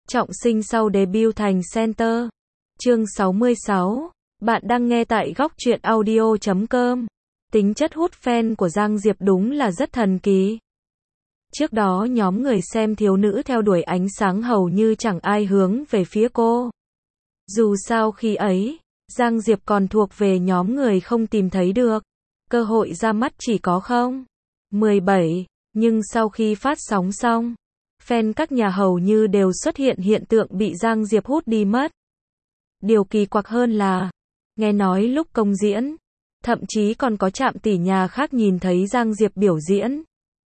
trọng sinh sau debut thành center. Chương 66. Bạn đang nghe tại góc truyện audio.com. Tính chất hút fan của Giang Diệp đúng là rất thần kỳ. Trước đó nhóm người xem thiếu nữ theo đuổi ánh sáng hầu như chẳng ai hướng về phía cô. Dù sao khi ấy, Giang Diệp còn thuộc về nhóm người không tìm thấy được. Cơ hội ra mắt chỉ có 17, nhưng sau khi phát sóng xong, fan các nhà hầu như đều xuất hiện hiện tượng bị Giang Diệp hút đi mất. Điều kỳ quặc hơn là, nghe nói lúc công diễn, thậm chí còn có trạm tỷ nhà khác nhìn thấy Giang Diệp biểu diễn.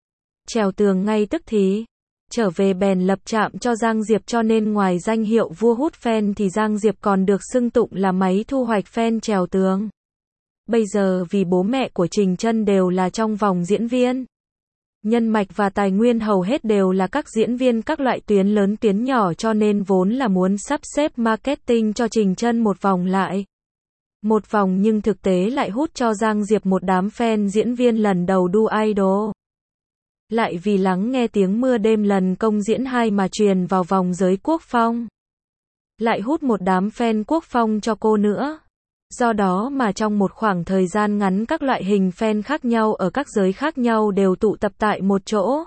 Trèo tường ngay tức thì, trở về bèn lập trạm cho Giang Diệp, cho nên ngoài danh hiệu vua hút fan thì Giang Diệp còn được xưng tụng là máy thu hoạch fan trèo tường. Bây giờ vì bố mẹ của Trình Chân đều là trong vòng diễn viên, nhân mạch và tài nguyên hầu hết đều là các diễn viên các loại tuyến lớn tuyến nhỏ, cho nên vốn là muốn sắp xếp marketing cho Trình Chân một vòng lại. Một vòng nhưng thực tế lại hút cho Giang Diệp một đám fan diễn viên lần đầu đu idol. Lại vì lắng nghe tiếng mưa đêm lần công diễn 2 mà truyền vào vòng giới quốc phong. Lại hút một đám fan quốc phong cho cô nữa. Do đó mà trong một khoảng thời gian ngắn các loại hình fan khác nhau ở các giới khác nhau đều tụ tập tại một chỗ.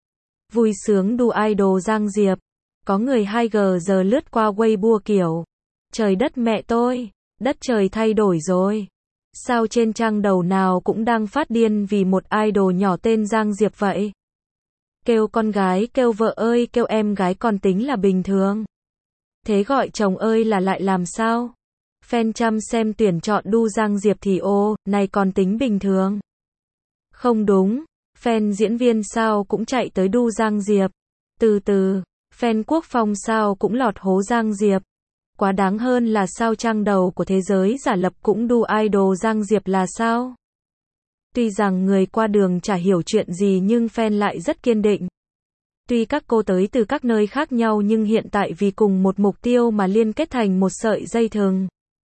Vui sướng đu idol Giang Diệp. Có người 2G giờ lướt qua Weibo kiểu: trời đất mẹ tôi, đất trời thay đổi rồi. Sao trên trang đầu nào cũng đang phát điên vì một idol nhỏ tên Giang Diệp vậy? Kêu con gái, kêu vợ ơi, kêu em gái còn tính là bình thường. Thế gọi chồng ơi là lại làm sao? Fan chăm xem tuyển chọn đu Giang Diệp thì ô, này còn tính bình thường. Không đúng, fan diễn viên sao cũng chạy tới đu Giang Diệp. Từ từ, fan quốc phong sao cũng lọt hố Giang Diệp. Quá đáng hơn là sao trang đầu của thế giới giả lập cũng đu idol Giang Diệp là sao? Tuy rằng người qua đường chả hiểu chuyện gì nhưng fan lại rất kiên định. Tuy các cô tới từ các nơi khác nhau nhưng hiện tại vì cùng một mục tiêu mà liên kết thành một sợi dây thừng.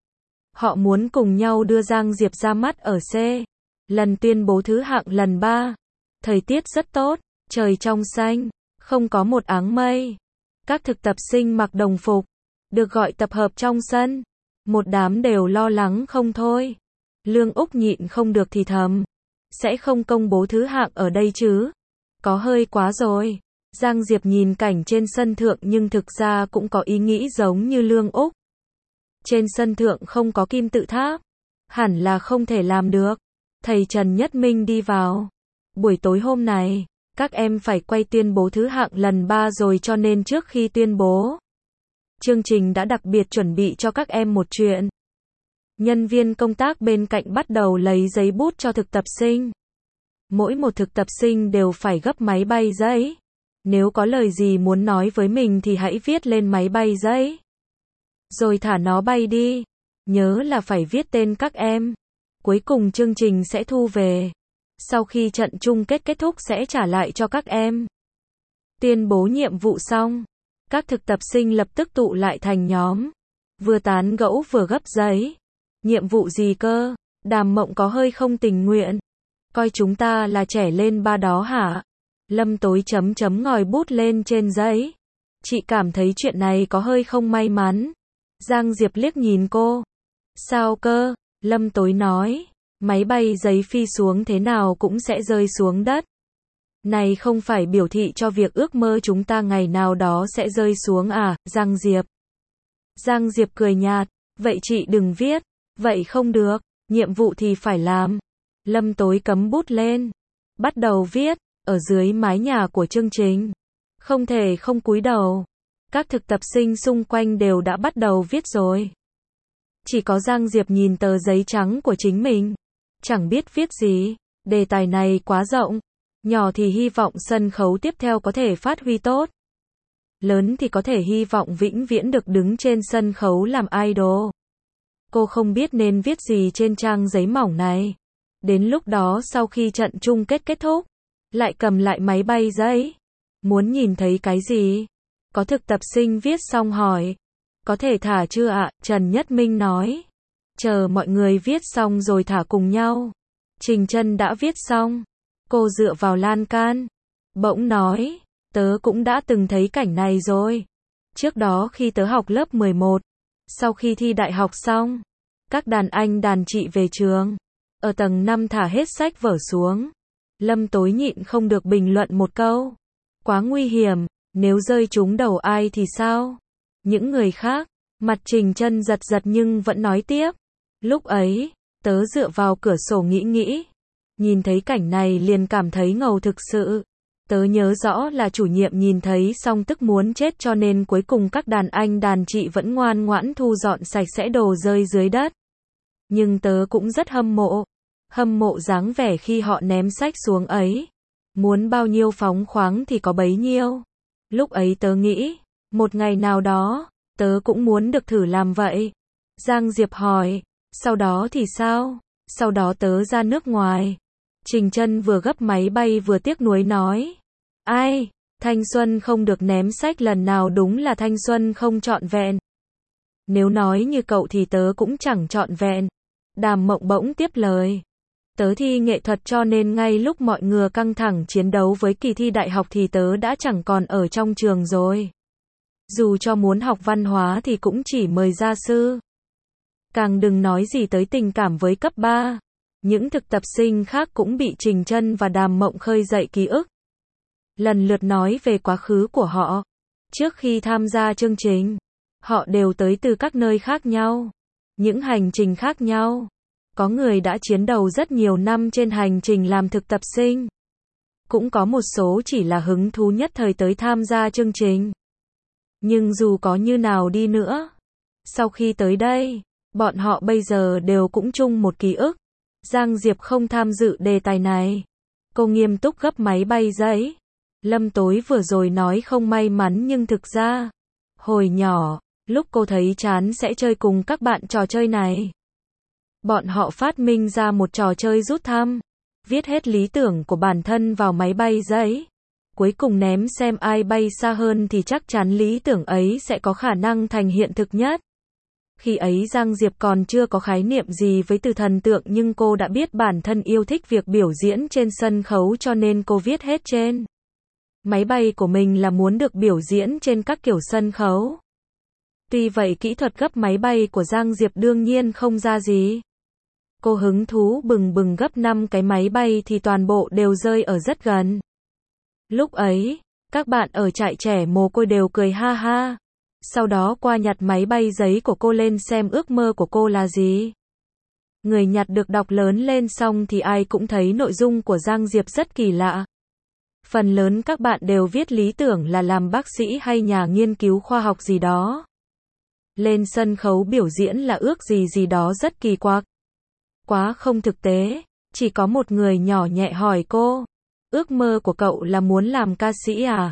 Họ muốn cùng nhau đưa Giang Diệp ra mắt ở C. Lần tuyên bố thứ hạng lần 3. Thời tiết rất tốt, trời trong xanh, không có một áng mây. Các thực tập sinh mặc đồng phục, được gọi tập hợp trong sân. Một đám đều lo lắng không thôi. Lương Úc nhịn không được thì thầm: sẽ không công bố thứ hạng ở đây chứ? Có hơi quá rồi. Giang Diệp nhìn cảnh trên sân thượng nhưng thực ra cũng có ý nghĩ giống như Lương Úc. Trên sân thượng không có kim tự tháp, hẳn là không thể làm được. Thầy Trần Nhất Minh đi vào. Buổi tối hôm này, các em phải quay tuyên bố thứ hạng lần 3 rồi, cho nên trước khi tuyên bố, chương trình đã đặc biệt chuẩn bị cho các em một chuyện. Nhân viên công tác bên cạnh bắt đầu lấy giấy bút cho thực tập sinh. Mỗi một thực tập sinh đều phải gấp máy bay giấy. Nếu có lời gì muốn nói với mình thì hãy viết lên máy bay giấy, rồi thả nó bay đi. Nhớ là phải viết tên các em. Cuối cùng chương trình sẽ thu về. Sau khi trận chung kết kết thúc sẽ trả lại cho các em. Tuyên bố nhiệm vụ xong, các thực tập sinh lập tức tụ lại thành nhóm. Vừa tán gẫu vừa gấp giấy. Nhiệm vụ gì cơ? Đàm Mộng có hơi không tình nguyện. Coi chúng ta là trẻ lên ba đó hả? Lâm Tối ngòi bút lên trên giấy. Chị cảm thấy chuyện này có hơi không may mắn. Giang Diệp liếc nhìn cô. Sao cơ? Lâm Tối nói. Máy bay giấy phi xuống thế nào cũng sẽ rơi xuống đất. Này không phải biểu thị cho việc ước mơ chúng ta ngày nào đó sẽ rơi xuống à, Giang Diệp? Giang Diệp cười nhạt. Vậy chị đừng viết. Vậy không được. Nhiệm vụ thì phải làm. Lâm Tối cắm bút lên. Bắt đầu viết. Ở dưới mái nhà của chương trình. Không thể không cúi đầu. Các thực tập sinh xung quanh đều đã bắt đầu viết rồi. Chỉ có Giang Diệp nhìn tờ giấy trắng của chính mình. Chẳng biết viết gì. Đề tài này quá rộng. Nhỏ thì hy vọng sân khấu tiếp theo có thể phát huy tốt. Lớn thì có thể hy vọng vĩnh viễn được đứng trên sân khấu làm idol. Cô không biết nên viết gì trên trang giấy mỏng này. Đến lúc đó sau khi trận chung kết kết thúc, lại cầm lại máy bay giấy. Muốn nhìn thấy cái gì? Có thực tập sinh viết xong hỏi. Có thể thả chưa ạ? Trần Nhất Minh nói. Chờ mọi người viết xong rồi thả cùng nhau. Trình Chân đã viết xong. Cô dựa vào lan can. Bỗng nói. Tớ cũng đã từng thấy cảnh này rồi. Trước đó khi tớ học lớp 11, sau khi thi đại học xong, các đàn anh đàn chị về trường, ở tầng 5 thả hết sách vở xuống. Lâm Tối nhịn không được bình luận một câu. Quá nguy hiểm, nếu rơi trúng đầu ai thì sao? Những người khác, mặt Trình Chân giật giật nhưng vẫn nói tiếp. Lúc ấy, tớ dựa vào cửa sổ nghĩ. Nhìn thấy cảnh này liền cảm thấy ngầu thực sự. Tớ nhớ rõ là chủ nhiệm nhìn thấy xong tức muốn chết cho nên cuối cùng các đàn anh đàn chị vẫn ngoan ngoãn thu dọn sạch sẽ đồ rơi dưới đất. Nhưng tớ cũng rất hâm mộ dáng vẻ khi họ ném sách xuống ấy. Muốn bao nhiêu phóng khoáng thì có bấy nhiêu. Lúc ấy tớ nghĩ, một ngày nào đó, tớ cũng muốn được thử làm vậy. Giang Diệp hỏi, sau đó thì sao? Sau đó tớ ra nước ngoài. Trình Chân vừa gấp máy bay vừa tiếc nuối nói. Ai, thanh xuân không được ném sách lần nào đúng là thanh xuân không trọn vẹn. Nếu nói như cậu thì tớ cũng chẳng trọn vẹn. Đàm Mộng bỗng tiếp lời. Tớ thi nghệ thuật cho nên ngay lúc mọi người căng thẳng chiến đấu với kỳ thi đại học thì tớ đã chẳng còn ở trong trường rồi. Dù cho muốn học văn hóa thì cũng chỉ mời gia sư. Càng đừng nói gì tới tình cảm với cấp 3. Những thực tập sinh khác cũng bị Trình Chân và Đàm Mộng khơi dậy ký ức. Lần lượt nói về quá khứ của họ. Trước khi tham gia chương trình, họ đều tới từ các nơi khác nhau, những hành trình khác nhau. Có người đã chiến đấu rất nhiều năm trên hành trình làm thực tập sinh. Cũng có một số chỉ là hứng thú nhất thời tới tham gia chương trình. Nhưng dù có như nào đi nữa, sau khi tới đây, bọn họ bây giờ đều cũng chung một ký ức. Giang Diệp không tham dự đề tài này. Cô nghiêm túc gấp máy bay giấy. Lâm Tối vừa rồi nói không may mắn nhưng thực ra, hồi nhỏ, lúc cô thấy chán sẽ chơi cùng các bạn trò chơi này. Bọn họ phát minh ra một trò chơi rút thăm, viết hết lý tưởng của bản thân vào máy bay giấy. Cuối cùng ném xem ai bay xa hơn thì chắc chắn lý tưởng ấy sẽ có khả năng thành hiện thực nhất. Khi ấy Giang Diệp còn chưa có khái niệm gì với từ thần tượng nhưng cô đã biết bản thân yêu thích việc biểu diễn trên sân khấu cho nên cô viết hết trên máy bay của mình là muốn được biểu diễn trên các kiểu sân khấu. Tuy vậy kỹ thuật gấp máy bay của Giang Diệp đương nhiên không ra gì. Cô hứng thú bừng bừng gấp 5 cái máy bay thì toàn bộ đều rơi ở rất gần. Lúc ấy, các bạn ở trại trẻ mồ côi đều cười ha ha. Sau đó qua nhặt máy bay giấy của cô lên xem ước mơ của cô là gì. Người nhặt được đọc lớn lên xong thì ai cũng thấy nội dung của Giang Diệp rất kỳ lạ. Phần lớn các bạn đều viết lý tưởng là làm bác sĩ hay nhà nghiên cứu khoa học gì đó. Lên sân khấu biểu diễn là ước gì đó rất kỳ quặc. Quá không thực tế, chỉ có một người nhỏ nhẹ hỏi cô. Ước mơ của cậu là muốn làm ca sĩ à?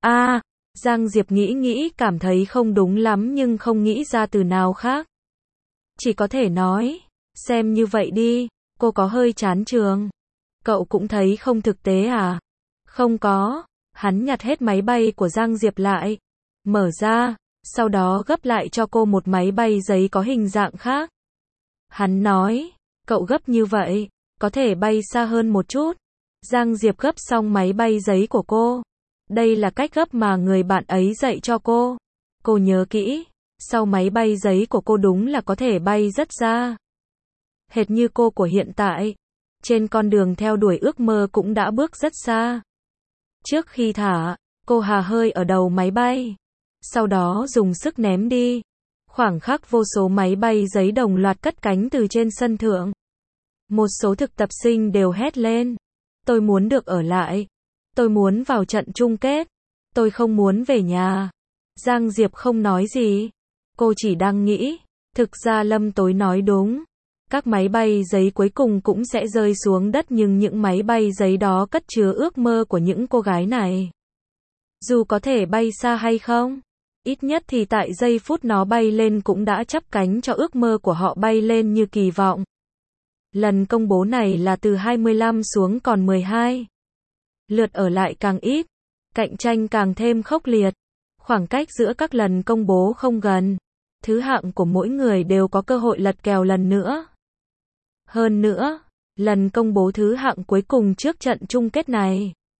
Giang Diệp nghĩ cảm thấy không đúng lắm nhưng không nghĩ ra từ nào khác. Chỉ có thể nói, xem như vậy đi, cô có hơi chán trường. Cậu cũng thấy không thực tế à? Không có, hắn nhặt hết máy bay của Giang Diệp lại, mở ra, sau đó gấp lại cho cô một máy bay giấy có hình dạng khác. Hắn nói, cậu gấp như vậy, có thể bay xa hơn một chút. Giang Diệp gấp xong máy bay giấy của cô. Đây là cách gấp mà người bạn ấy dạy cho cô. Cô nhớ kỹ, sau máy bay giấy của cô đúng là có thể bay rất xa. Hệt như cô của hiện tại, trên con đường theo đuổi ước mơ cũng đã bước rất xa. Trước khi thả, cô hà hơi ở đầu máy bay. Sau đó dùng sức ném đi. Khoảng khắc vô số máy bay giấy đồng loạt cất cánh từ trên sân thượng. Một số thực tập sinh đều hét lên. Tôi muốn được ở lại. Tôi muốn vào trận chung kết. Tôi không muốn về nhà. Giang Diệp không nói gì. Cô chỉ đang nghĩ. Thực ra Lâm Tối nói đúng. Các máy bay giấy cuối cùng cũng sẽ rơi xuống đất nhưng những máy bay giấy đó cất chứa ước mơ của những cô gái này. Dù có thể bay xa hay không, ít nhất thì tại giây phút nó bay lên cũng đã chắp cánh cho ước mơ của họ bay lên như kỳ vọng. Lần công bố này là từ 25 xuống còn 12. Lượt ở lại càng ít, cạnh tranh càng thêm khốc liệt. Khoảng cách giữa các lần công bố không gần. Thứ hạng của mỗi người đều có cơ hội lật kèo lần nữa. Hơn nữa, lần công bố thứ hạng cuối cùng trước trận chung kết này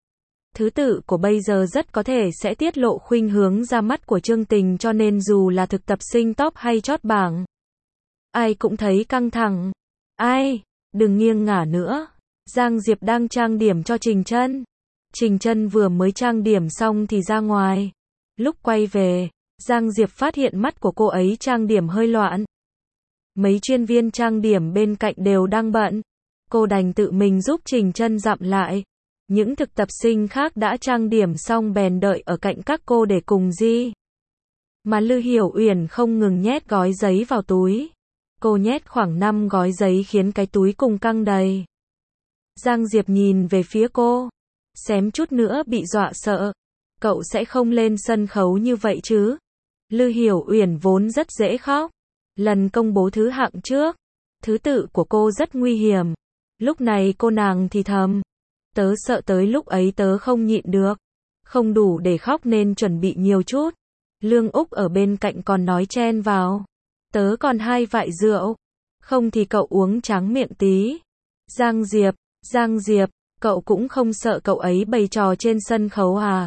Thứ tự của bây giờ rất có thể sẽ tiết lộ khuynh hướng ra mắt của chương trình, cho nên dù là thực tập sinh top hay chót bảng, ai cũng thấy căng thẳng. Ai, đừng nghiêng ngả nữa. Giang Diệp đang trang điểm cho Trình Chân. Trình Chân vừa mới trang điểm xong thì ra ngoài. Lúc quay về, Giang Diệp phát hiện mắt của cô ấy trang điểm hơi loạn. Mấy chuyên viên trang điểm bên cạnh đều đang bận. Cô đành tự mình giúp Trình Chân dặm lại. Những thực tập sinh khác đã trang điểm xong bèn đợi ở cạnh các cô để cùng di. Mà Lư Hiểu Uyển không ngừng nhét gói giấy vào túi. Cô nhét khoảng 5 gói giấy khiến cái túi cùng căng đầy. Giang Diệp nhìn về phía cô, xém chút nữa bị dọa sợ. Cậu sẽ không lên sân khấu như vậy chứ? Lư Hiểu Uyển vốn rất dễ khóc. Lần công bố thứ hạng trước, thứ tự của cô rất nguy hiểm. Lúc này cô nàng thì thầm, tớ sợ tới lúc ấy tớ không nhịn được, không đủ để khóc nên chuẩn bị nhiều chút. Lương Úc ở bên cạnh còn nói chen vào, tớ còn 2 vại rượu, không thì cậu uống tráng miệng tí. Giang Diệp, cậu cũng không sợ cậu ấy bày trò trên sân khấu à?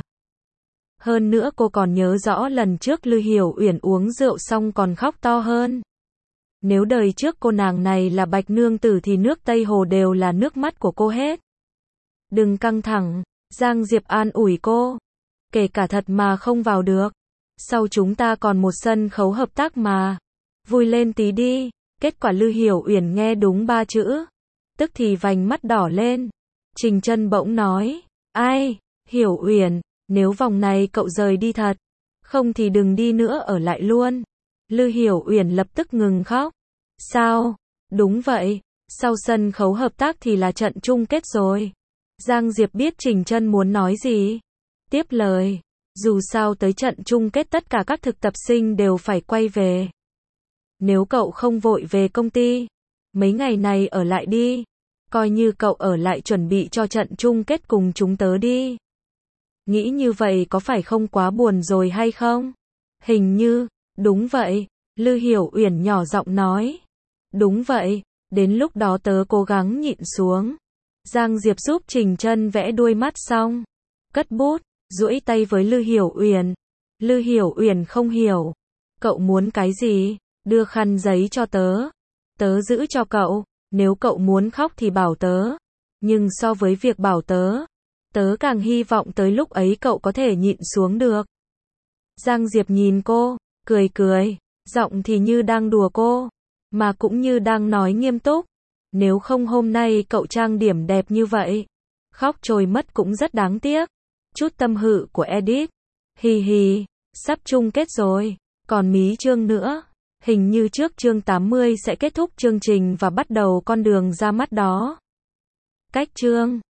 Hơn nữa cô còn nhớ rõ lần trước Lư Hiểu Uyển uống rượu xong còn khóc to hơn. Nếu đời trước cô nàng này là Bạch Nương Tử thì nước Tây Hồ đều là nước mắt của cô hết. Đừng căng thẳng, Giang Diệp an ủi cô. Kể cả thật mà không vào được, sau chúng ta còn một sân khấu hợp tác mà. Vui lên tí đi. Kết quả Lư Hiểu Uyển nghe đúng 3 chữ, tức thì vành mắt đỏ lên. Trình Chân bỗng nói, ai, Hiểu Uyển, nếu vòng này cậu rời đi thật, không thì đừng đi nữa, ở lại luôn. Lư Hiểu Uyển lập tức ngừng khóc. Sao? Đúng vậy, sau sân khấu hợp tác thì là trận chung kết rồi. Giang Diệp biết Trình Chân muốn nói gì. Tiếp lời, dù sao tới trận chung kết tất cả các thực tập sinh đều phải quay về. Nếu cậu không vội về công ty, mấy ngày này ở lại đi. Coi như cậu ở lại chuẩn bị cho trận chung kết cùng chúng tớ đi. Nghĩ như vậy có phải không quá buồn rồi hay không? Hình như, đúng vậy, Lư Hiểu Uyển nhỏ giọng nói. Đúng vậy, đến lúc đó tớ cố gắng nhịn xuống. Giang Diệp giúp Trình Chân vẽ đuôi mắt xong, cất bút, duỗi tay với Lư Hiểu Uyển. Lư Hiểu Uyển không hiểu. Cậu muốn cái gì? Đưa khăn giấy cho tớ. Tớ giữ cho cậu, nếu cậu muốn khóc thì bảo tớ. Nhưng so với việc bảo tớ, tớ càng hy vọng tới lúc ấy cậu có thể nhịn xuống được. Giang Diệp nhìn cô, cười, giọng thì như đang đùa cô, mà cũng như đang nói nghiêm túc. Nếu không hôm nay cậu trang điểm đẹp như vậy, khóc trôi mất cũng rất đáng tiếc. Chút tâm hự của Edit. Hì hì, sắp chung kết rồi, còn mí chương nữa. Hình như trước chương 80 sẽ kết thúc chương trình và bắt đầu con đường ra mắt đó. Cách chương